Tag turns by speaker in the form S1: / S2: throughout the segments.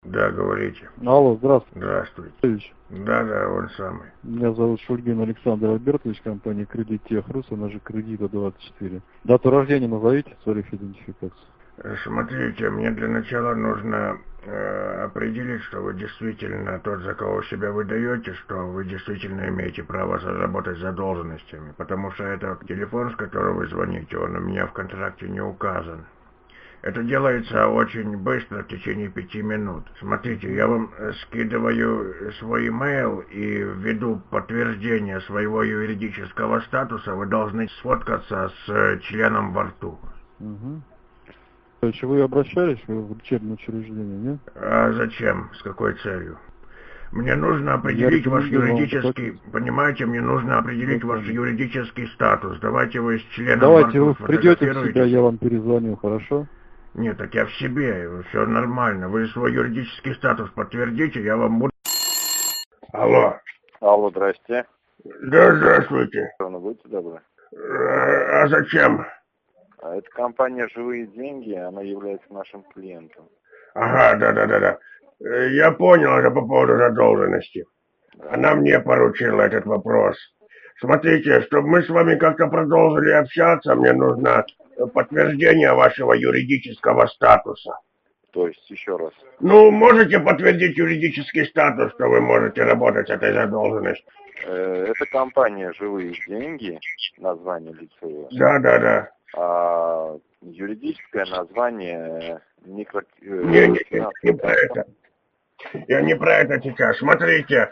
S1: Да, говорите.
S2: Алло, здравствуйте.
S1: Здравствуйте. Да, он самый.
S2: Меня зовут Шульгин Александр Альбертович, компания Кредит Техрус, она же Кредита 24. Дату рождения назовите, целях идентификации.
S1: Смотрите, мне для начала нужно определить, что вы действительно тот, за кого себя выдаете, что вы действительно имеете право заработать задолженностями, потому что это телефон, с которого вы звоните, он у меня в контракте не указан. Это делается очень быстро, в течение 5 минут. Смотрите, я вам скидываю свой имейл и ввиду подтверждения своего юридического статуса вы должны сфоткаться с членом во рту.
S2: Угу. То есть вы обращались в учебное учреждение, нет?
S1: А зачем? С какой целью? Мне нужно определить ваш юридический... Понимаете, мне нужно определить ваш юридический статус. Давайте вы с членом во рту
S2: Давайте вы придете в себя, я вам перезвоню, хорошо?
S1: Нет, так я в себе, все нормально. Вы свой юридический статус подтвердите, я вам буду... Алло.
S3: Алло, здрасте.
S1: Да, здравствуйте.
S3: Будьте добры.
S1: А зачем?
S3: Это компания «Живые деньги», она является нашим клиентом.
S1: Ага, да. Я понял, это по поводу задолженности. Да. Она мне поручила этот вопрос. Смотрите, чтобы мы с вами как-то продолжили общаться, мне нужно подтверждение вашего юридического статуса.
S3: То есть, еще раз.
S1: Ну, можете подтвердить юридический статус, что вы можете работать с этой задолженностью?
S3: Это компания «Живые деньги», название лицевое.
S1: Да.
S3: А юридическое название
S1: не про это. Я не про это сейчас. Смотрите,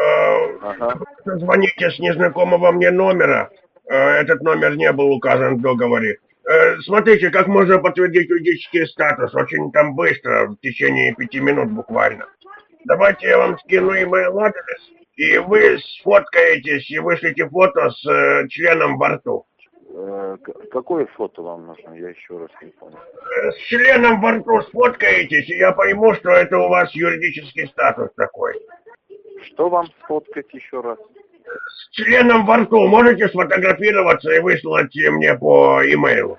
S1: звоните с незнакомого мне номера. Этот номер не был указан в договоре. Смотрите, как можно подтвердить юридический статус. Очень там быстро, в течение 5 минут буквально. Давайте я вам скину email-адрес, и вы сфоткаетесь и вышлите фото с членом во рту.
S3: Какое фото вам нужно? Я еще раз не понял.
S1: С членом во рту сфоткаетесь, и я пойму, что это у вас юридический статус такой.
S3: Что вам сфоткать еще раз?
S1: С членом во рту можете сфотографироваться и выслать мне по имейлу?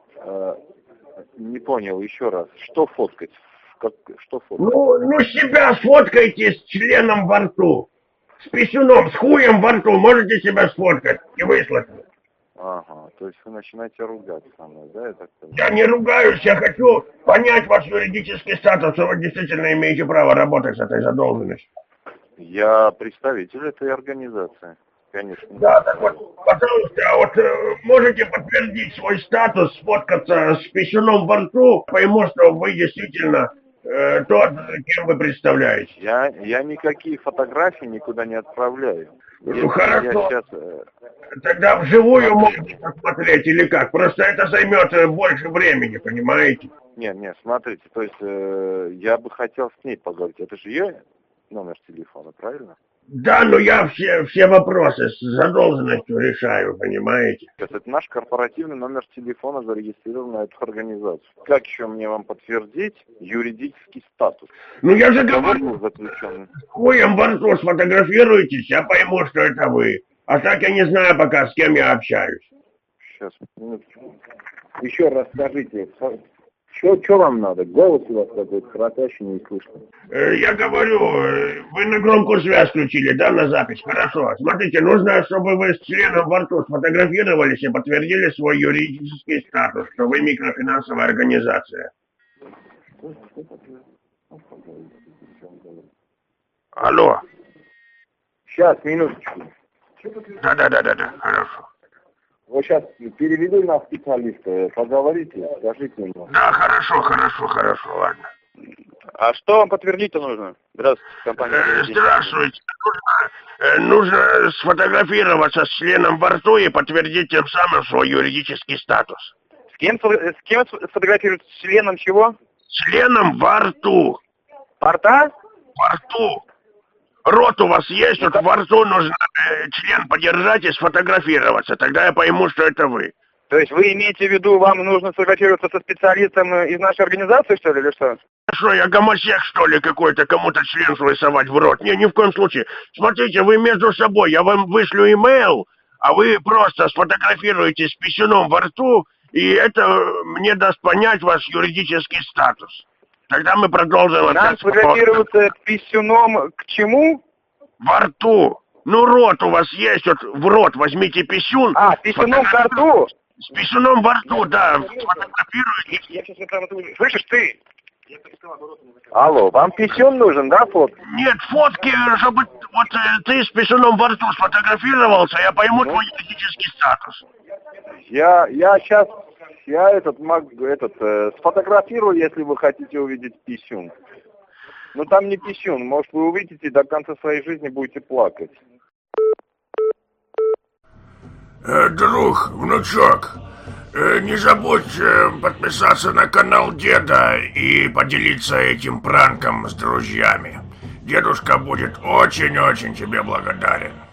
S3: Не понял, еще раз. Что фоткать? Что фоткать?
S1: Ну себя сфоткайте с членом во рту. С писюном, с хуем во рту можете себя сфоткать и выслать.
S3: Ага, то есть вы начинаете ругаться со мной, да?
S1: Я не ругаюсь, я хочу понять ваш юридический статус, что вы действительно имеете право работать с этой задолженностью.
S3: Я представитель этой организации, конечно.
S1: Да, так вот, пожалуйста, можете подтвердить свой статус, сфоткаться с писюном во рту, пойму, что вы действительно тот, кем вы представляете.
S3: Я никакие фотографии никуда не отправляю.
S1: Ну хорошо. Тогда вживую можно посмотреть или как? Просто это займет больше времени, понимаете?
S3: Не, смотрите, то есть я бы хотел с ней поговорить. Это же ее номер телефона, правильно?
S1: Да, но я все вопросы с задолженностью решаю, понимаете?
S3: Это наш корпоративный номер телефона, зарегистрирован на эту организацию. Как еще мне вам подтвердить юридический статус?
S1: Ну я же говорю, хуем во рту сфотографируйтесь, я пойму, что это вы. А так я не знаю пока, с кем я общаюсь.
S3: Сейчас, минуточку. Еще раз скажите, что вам надо? Голос у вас какой-то храпящий, не слышно.
S1: Я говорю, вы на громкую связь включили, да, на запись? Хорошо. Смотрите, нужно, чтобы вы с членом во рту сфотографировались и подтвердили свой юридический статус, что вы микрофинансовая организация. Алло.
S3: Сейчас, минуточку.
S1: Да, хорошо.
S3: Вот сейчас переведу на специалиста, поговорите, скажите ему.
S1: Да, хорошо, ладно.
S3: А что вам подтвердить-то нужно? Здравствуйте, компания.
S1: Здравствуйте. Нужно сфотографироваться с членом во рту и подтвердить тем самым свой юридический статус.
S3: С кем сфотографируют? С членом чего?
S1: Членом во рту.
S3: Порта?
S1: Во рту. Рот у вас есть, вот во рту нужно член подержать и сфотографироваться. Тогда я пойму, что это вы.
S3: То есть вы имеете в виду, вам нужно сфотографироваться со специалистом из нашей организации, что ли, или что?
S1: Что, я гомосек, что ли, какой-то, кому-то член свой совать в рот? Не, ни в коем случае. Смотрите, вы между собой, я вам вышлю имейл, а вы просто сфотографируете с писюном во рту, и это мне даст понять ваш юридический статус. Тогда мы продолжим
S3: Нам
S1: опять.
S3: фотографироваться писюном к чему?
S1: Во рту. Ну, рот у вас есть, вот в рот возьмите писюн.
S3: А, писюном к рту?
S1: С писюном во рту, да, сфотографируйте.
S3: Слышишь, ты? Алло, вам писюн нужен, да, фото?
S1: Нет, фотки, чтобы вот ты с писюном во рту сфотографировался, я пойму твой юридический статус.
S3: Я сейчас, сфотографирую, если вы хотите увидеть писюн. Но там не писюн, может вы увидите, до конца своей жизни будете плакать.
S1: Друг, внучок, не забудь подписаться на канал деда и поделиться этим пранком с друзьями. Дедушка будет очень-очень тебе благодарен.